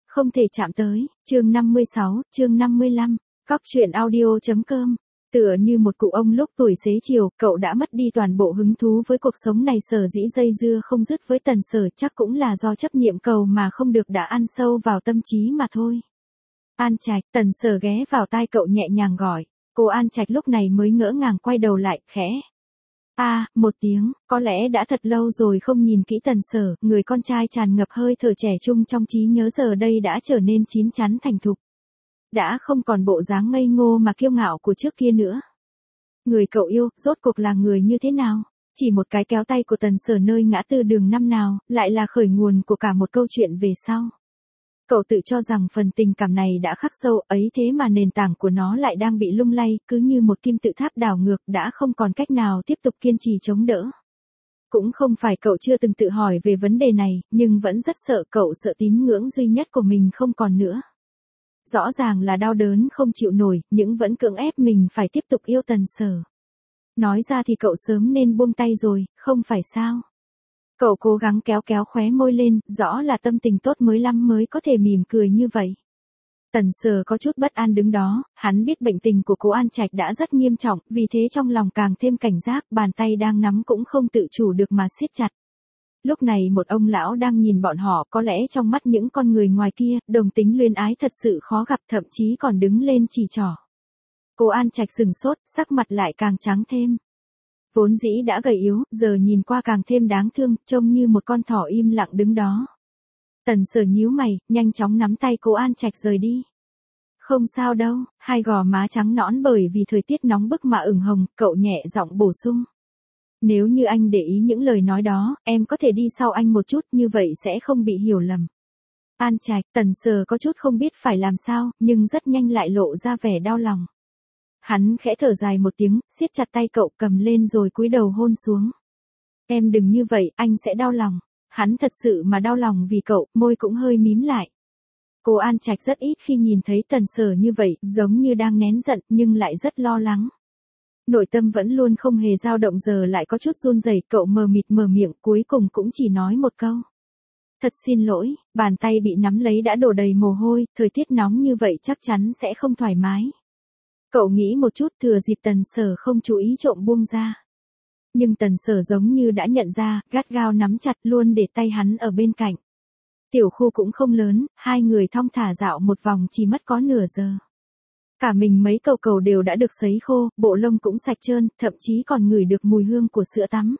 Không thể chạm tới, chương 56, chương 55, Cóc truyện audio.com. Tựa như một cụ ông lúc tuổi xế chiều, cậu đã mất đi toàn bộ hứng thú với cuộc sống này, sở dĩ dây dưa không dứt với Tần Sở chắc cũng là do chấp niệm cầu mà không được đã ăn sâu vào tâm trí mà thôi. An Trạch, Tần Sở ghé vào tai cậu nhẹ nhàng gọi. Cô An Trạch lúc này mới ngỡ ngàng quay đầu lại, khẽ một tiếng, có lẽ đã thật lâu rồi không nhìn kỹ Tần Sở, người con trai tràn ngập hơi thở trẻ trung trong trí nhớ giờ đây đã trở nên chín chắn thành thục. Đã không còn bộ dáng ngây ngô mà kiêu ngạo của trước kia nữa. Người cậu yêu, rốt cuộc là người như thế nào? Chỉ một cái kéo tay của Tần Sở nơi ngã tư đường năm nào, lại là khởi nguồn của cả một câu chuyện về sau. Cậu tự cho rằng phần tình cảm này đã khắc sâu ấy, thế mà nền tảng của nó lại đang bị lung lay, cứ như một kim tự tháp đảo ngược, đã không còn cách nào tiếp tục kiên trì chống đỡ. Cũng không phải cậu chưa từng tự hỏi về vấn đề này, nhưng vẫn rất sợ, cậu sợ tín ngưỡng duy nhất của mình không còn nữa. Rõ ràng là đau đớn không chịu nổi, nhưng vẫn cưỡng ép mình phải tiếp tục yêu Tần Sở. Nói ra thì cậu sớm nên buông tay rồi, không phải sao? Cậu cố gắng kéo kéo khóe môi lên, rõ là tâm tình tốt mới lắm mới có thể mỉm cười như vậy. Tần Sở có chút bất an đứng đó, hắn biết bệnh tình của cô An Trạch đã rất nghiêm trọng, vì thế trong lòng càng thêm cảnh giác, bàn tay đang nắm cũng không tự chủ được mà siết chặt. Lúc này một ông lão đang nhìn bọn họ, có lẽ trong mắt những con người ngoài kia, đồng tính luyến ái thật sự khó gặp, thậm chí còn đứng lên chỉ trỏ. Cô An Trạch sừng sốt, sắc mặt lại càng trắng thêm. Vốn dĩ đã gầy yếu, giờ nhìn qua càng thêm đáng thương, trông như một con thỏ im lặng đứng đó. Tần Sở nhíu mày, nhanh chóng nắm tay cô An Trạch rời đi. Không sao đâu, hai gò má trắng nõn bởi vì thời tiết nóng bức mà ửng hồng, cậu nhẹ giọng bổ sung. Nếu như anh để ý những lời nói đó, em có thể đi sau anh một chút, như vậy sẽ không bị hiểu lầm. An Trạch, Tần Sở có chút không biết phải làm sao, nhưng rất nhanh lại lộ ra vẻ đau lòng. Hắn khẽ thở dài một tiếng, siết chặt tay cậu cầm lên rồi cúi đầu hôn xuống. Em đừng như vậy, anh sẽ đau lòng. Hắn thật sự mà đau lòng vì cậu, môi cũng hơi mím lại. Cô An Trạch rất ít khi nhìn thấy Tần Sở như vậy, giống như đang nén giận nhưng lại rất lo lắng. Nội tâm vẫn luôn không hề dao động giờ lại có chút run rẩy, cậu mờ mịt mở miệng cuối cùng cũng chỉ nói một câu. Thật xin lỗi, bàn tay bị nắm lấy đã đổ đầy mồ hôi, thời tiết nóng như vậy chắc chắn sẽ không thoải mái. Cậu nghĩ một chút, thừa dịp Tần Sở không chú ý trộm buông ra. Nhưng Tần Sở giống như đã nhận ra, gắt gao nắm chặt luôn để tay hắn ở bên cạnh. Tiểu khu cũng không lớn, hai người thong thả dạo một vòng chỉ mất có nửa giờ. Cả mình mấy cầu đều đã được sấy khô, bộ lông cũng sạch trơn, thậm chí còn ngửi được mùi hương của sữa tắm.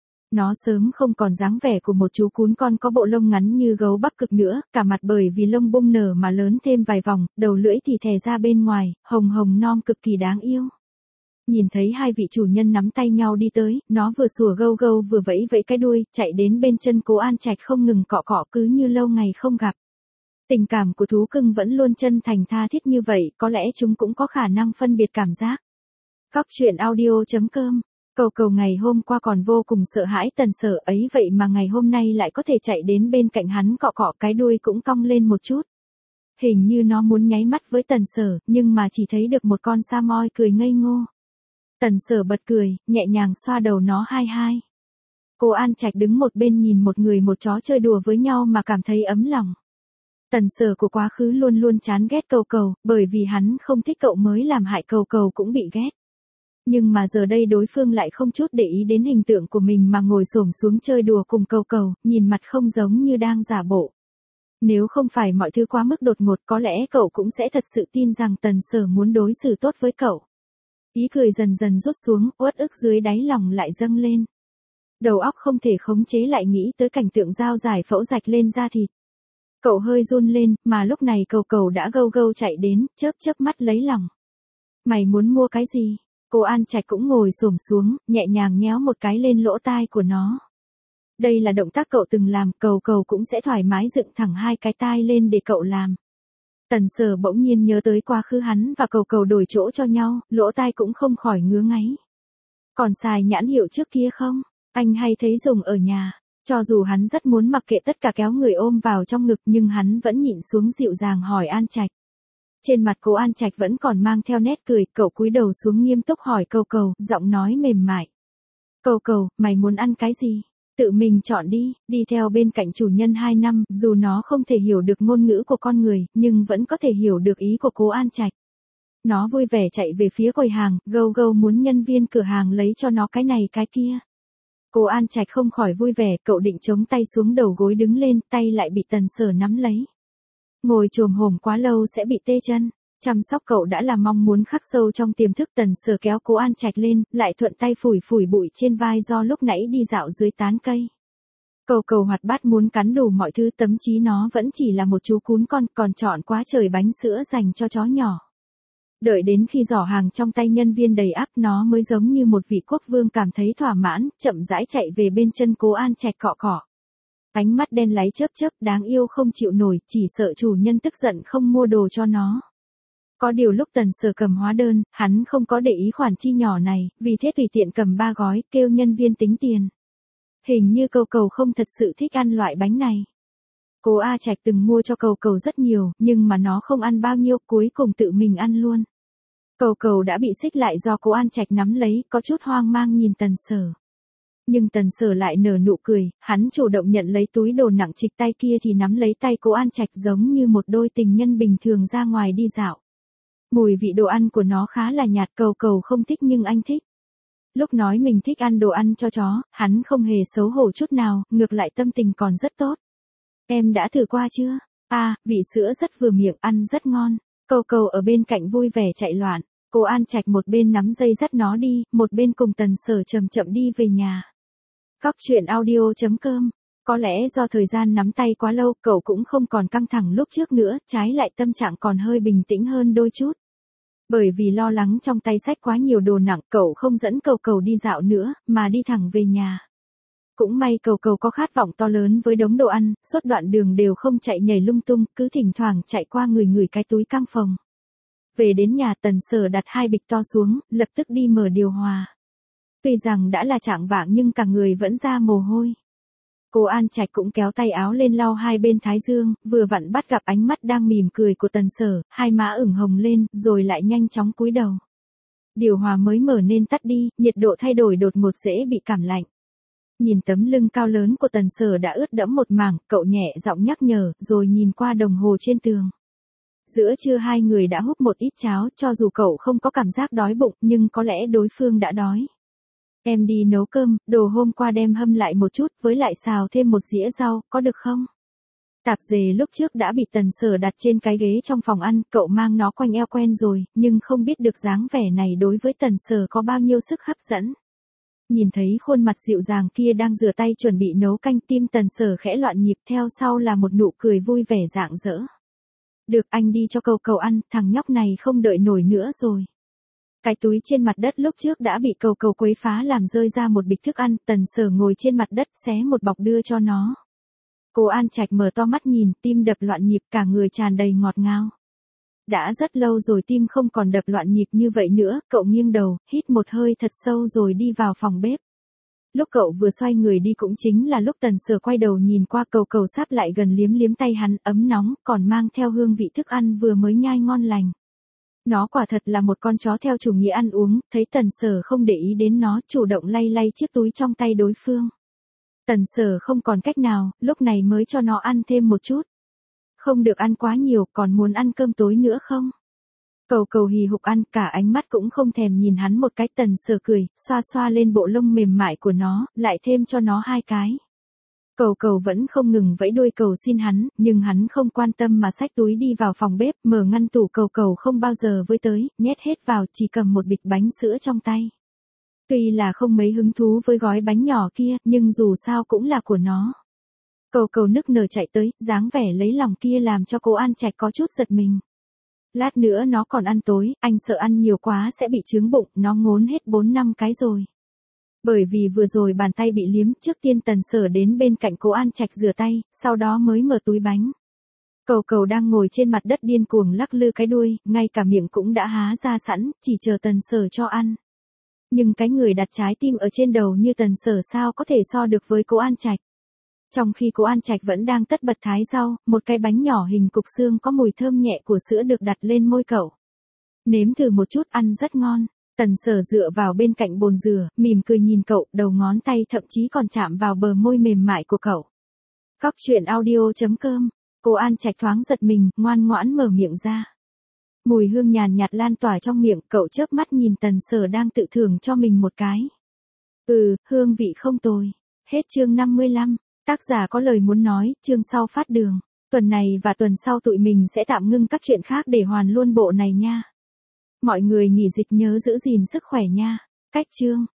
Nó sớm không còn dáng vẻ của một chú cún con có bộ lông ngắn như gấu Bắc Cực nữa, cả mặt bởi vì lông bung nở mà lớn thêm vài vòng, đầu lưỡi thì thè ra bên ngoài, hồng hồng non cực kỳ đáng yêu. Nhìn thấy hai vị chủ nhân nắm tay nhau đi tới, nó vừa sủa gâu gâu vừa vẫy vẫy cái đuôi, chạy đến bên chân cô An Trạch không ngừng cọ cọ cứ như lâu ngày không gặp. Tình cảm của thú cưng vẫn luôn chân thành tha thiết như vậy, có lẽ chúng cũng có khả năng phân biệt cảm giác. Cóc truyện audio.com. Cầu ngày hôm qua còn vô cùng sợ hãi Tần Sở ấy, vậy mà ngày hôm nay lại có thể chạy đến bên cạnh hắn cọ cọ, cái đuôi cũng cong lên một chút. Hình như nó muốn nháy mắt với Tần Sở, nhưng mà chỉ thấy được một con sa moi cười ngây ngô. Tần Sở bật cười, nhẹ nhàng xoa đầu nó hai hai. Cô An Trạch đứng một bên nhìn một người một chó chơi đùa với nhau mà cảm thấy ấm lòng. Tần Sở của quá khứ luôn luôn chán ghét cầu, bởi vì hắn không thích cậu mới làm hại cầu cũng bị ghét. Nhưng mà giờ đây đối phương lại không chút để ý đến hình tượng của mình mà ngồi xổm xuống chơi đùa cùng cầu, nhìn mặt không giống như đang giả bộ. Nếu không phải mọi thứ quá mức đột ngột, có lẽ cậu cũng sẽ thật sự tin rằng Tần Sở muốn đối xử tốt với cậu. Ý cười dần dần rút xuống, uất ức dưới đáy lòng lại dâng lên. Đầu óc không thể khống chế lại nghĩ tới cảnh tượng dao giải phẫu rạch lên da thịt. Cậu hơi run lên, mà lúc này cầu đã gâu gâu chạy đến, chớp mắt lấy lòng. Mày muốn mua cái gì? Cô An Trạch cũng ngồi xổm xuống, nhẹ nhàng nhéo một cái lên lỗ tai của nó. Đây là động tác cậu từng làm, cầu cũng sẽ thoải mái dựng thẳng hai cái tai lên để cậu làm. Tần Sở bỗng nhiên nhớ tới quá khứ hắn và cầu đổi chỗ cho nhau, lỗ tai cũng không khỏi ngứa ngáy. Còn xài nhãn hiệu trước kia không? Anh hay thấy dùng ở nhà. Cho dù hắn rất muốn mặc kệ tất cả kéo người ôm vào trong ngực nhưng hắn vẫn nhịn xuống dịu dàng hỏi An Trạch. Trên mặt cô An Trạch vẫn còn mang theo nét cười, cậu cúi đầu xuống nghiêm túc hỏi cầu, giọng nói mềm mại. Cầu, mày muốn ăn cái gì? Tự mình chọn đi theo bên cạnh chủ nhân 2 năm, dù nó không thể hiểu được ngôn ngữ của con người, nhưng vẫn có thể hiểu được ý của Cố An Trạch. Nó vui vẻ chạy về phía quầy hàng, gâu gâu muốn nhân viên cửa hàng lấy cho nó cái này cái kia. Cố An Trạch không khỏi vui vẻ, cậu định chống tay xuống đầu gối đứng lên, tay lại bị Tần Sở nắm lấy. Ngồi chồm hổm quá lâu sẽ bị tê chân. Chăm sóc cậu đã là mong muốn khắc sâu trong tiềm thức. Tần Sở kéo Cố An Trạch lên, lại thuận tay phủi phủi bụi trên vai do lúc nãy đi dạo dưới tán cây. Cầu cầu hoạt bát muốn cắn đủ mọi thứ, tấm chí nó vẫn chỉ là một chú cún con, còn chọn quá trời bánh sữa dành cho chó nhỏ. Đợi đến khi giỏ hàng trong tay nhân viên đầy ắp, nó mới giống như một vị quốc vương cảm thấy thỏa mãn, chậm rãi chạy về bên chân Cố An Trạch cọ cọ. Ánh mắt đen láy chớp chớp, đáng yêu không chịu nổi, chỉ sợ chủ nhân tức giận không mua đồ cho nó. Có điều lúc Tần Sở cầm hóa đơn, hắn không có để ý khoản chi nhỏ này, vì thế tùy tiện cầm 3 gói, kêu nhân viên tính tiền. Hình như cầu cầu không thật sự thích ăn loại bánh này. Cố A Trạch từng mua cho cầu cầu rất nhiều, nhưng mà nó không ăn bao nhiêu, cuối cùng tự mình ăn luôn. Cầu cầu đã bị xích lại do Cố An Trạch nắm lấy, có chút hoang mang nhìn Tần Sở. Nhưng Tần Sở lại nở nụ cười, hắn chủ động nhận lấy túi đồ nặng trịch, tay kia thì nắm lấy tay Cố An Trạch giống như một đôi tình nhân bình thường ra ngoài đi dạo. Mùi vị đồ ăn của nó khá là nhạt, cầu cầu không thích nhưng anh thích. Lúc nói mình thích ăn đồ ăn cho chó, hắn không hề xấu hổ chút nào, ngược lại tâm tình còn rất tốt. Em đã thử qua chưa? Vị sữa rất vừa miệng, ăn rất ngon. Cầu cầu ở bên cạnh vui vẻ chạy loạn. Cố An Trạch một bên nắm dây dắt nó đi, một bên cùng Tần Sở chậm chậm đi về nhà. Cóc truyện audio.com. Có lẽ do thời gian nắm tay quá lâu, cậu cũng không còn căng thẳng lúc trước nữa, trái lại tâm trạng còn hơi bình tĩnh hơn đôi chút. Bởi vì lo lắng trong tay xách quá nhiều đồ nặng, cậu không dẫn cầu cầu đi dạo nữa, mà đi thẳng về nhà. Cũng may cầu cầu có khát vọng to lớn với đống đồ ăn, suốt đoạn đường đều không chạy nhảy lung tung, cứ thỉnh thoảng chạy qua người cái túi căng phòng. Về đến nhà, Tần Sở đặt 2 bịch to xuống, lập tức đi mở điều hòa. Tuy rằng đã là chạng vạng nhưng cả người vẫn ra mồ hôi. Cố An Trạch cũng kéo tay áo lên lau hai bên thái dương, vừa vặn bắt gặp ánh mắt đang mỉm cười của Tần Sở, hai má ửng hồng lên, rồi lại nhanh chóng cúi đầu. Điều hòa mới mở nên tắt đi, nhiệt độ thay đổi đột ngột dễ bị cảm lạnh. Nhìn tấm lưng cao lớn của Tần Sở đã ướt đẫm một mảng, cậu nhẹ giọng nhắc nhở, rồi nhìn qua đồng hồ trên tường. Giữa trưa hai người đã húp một ít cháo, cho dù cậu không có cảm giác đói bụng, nhưng có lẽ đối phương đã đói. Em đi nấu cơm, đồ hôm qua đem hâm lại một chút, với lại xào thêm một dĩa rau, có được không? Tạp dề lúc trước đã bị Tần Sở đặt trên cái ghế trong phòng ăn, cậu mang nó quanh eo quen rồi, nhưng không biết được dáng vẻ này đối với Tần Sở có bao nhiêu sức hấp dẫn. Nhìn thấy khuôn mặt dịu dàng kia đang rửa tay chuẩn bị nấu canh, tim Tần Sở khẽ loạn nhịp, theo sau là một nụ cười vui vẻ rạng rỡ. Được, anh đi cho cầu cầu ăn, thằng nhóc này không đợi nổi nữa rồi. Cái túi trên mặt đất lúc trước đã bị cầu cầu quấy phá làm rơi ra một bịch thức ăn, Tần Sở ngồi trên mặt đất xé một bọc đưa cho nó. Cố An Trạch mở to mắt nhìn, tim đập loạn nhịp, cả người tràn đầy ngọt ngào. Đã rất lâu rồi tim không còn đập loạn nhịp như vậy nữa, cậu nghiêng đầu, hít một hơi thật sâu rồi đi vào phòng bếp. Lúc cậu vừa xoay người đi cũng chính là lúc Tần Sở quay đầu nhìn qua, cầu cầu sắp lại gần liếm liếm tay hắn, ấm nóng, còn mang theo hương vị thức ăn vừa mới nhai ngon lành. Nó quả thật là một con chó theo chủ nghĩa ăn uống, thấy Tần Sở không để ý đến nó, chủ động lay lay chiếc túi trong tay đối phương. Tần Sở không còn cách nào, lúc này mới cho nó ăn thêm một chút. Không được ăn quá nhiều, còn muốn ăn cơm tối nữa không? Cầu cầu hì hục ăn, cả ánh mắt cũng không thèm nhìn hắn một cái. Tần Sở cười, xoa xoa lên bộ lông mềm mại của nó, lại thêm cho nó 2 cái. Cầu cầu vẫn không ngừng vẫy đuôi cầu xin hắn, nhưng hắn không quan tâm mà xách túi đi vào phòng bếp, mở ngăn tủ cầu cầu không bao giờ với tới, nhét hết vào, chỉ cầm một bịch bánh sữa trong tay. Tuy là không mấy hứng thú với gói bánh nhỏ kia, nhưng dù sao cũng là của nó. Cầu cầu nức nở chạy tới, dáng vẻ lấy lòng kia làm cho Cố An Trạch có chút giật mình. Lát nữa nó còn ăn tối, anh sợ ăn nhiều quá sẽ bị chướng bụng, nó ngốn hết 4-5 cái rồi. Bởi vì vừa rồi bàn tay bị liếm, trước tiên Tần Sở đến bên cạnh Cố An Trạch rửa tay, sau đó mới mở túi bánh. Cầu cầu đang ngồi trên mặt đất điên cuồng lắc lư cái đuôi, ngay cả miệng cũng đã há ra sẵn, chỉ chờ Tần Sở cho ăn. Nhưng cái người đặt trái tim ở trên đầu như Tần Sở sao có thể so được với Cố An Trạch. Trong khi Cố An Trạch vẫn đang tất bật thái rau, một cái bánh nhỏ hình cục xương có mùi thơm nhẹ của sữa được đặt lên môi cậu. Nếm thử một chút, ăn rất ngon. Tần Sở dựa vào bên cạnh bồn rửa, mỉm cười nhìn cậu, đầu ngón tay thậm chí còn chạm vào bờ môi mềm mại của cậu. Cóc truyện audio.com. Cô An Trạch thoáng giật mình, ngoan ngoãn mở miệng ra. Mùi hương nhàn nhạt lan tỏa trong miệng, cậu chớp mắt nhìn Tần Sở đang tự thưởng cho mình một cái. Hương vị không tồi. Hết chương 55. Tác giả có lời muốn nói, chương sau phát đường. Tuần này và tuần sau tụi mình sẽ tạm ngưng các chuyện khác để hoàn luôn bộ này nha. Mọi người nghỉ dịch nhớ giữ gìn sức khỏe nha. Cách chương.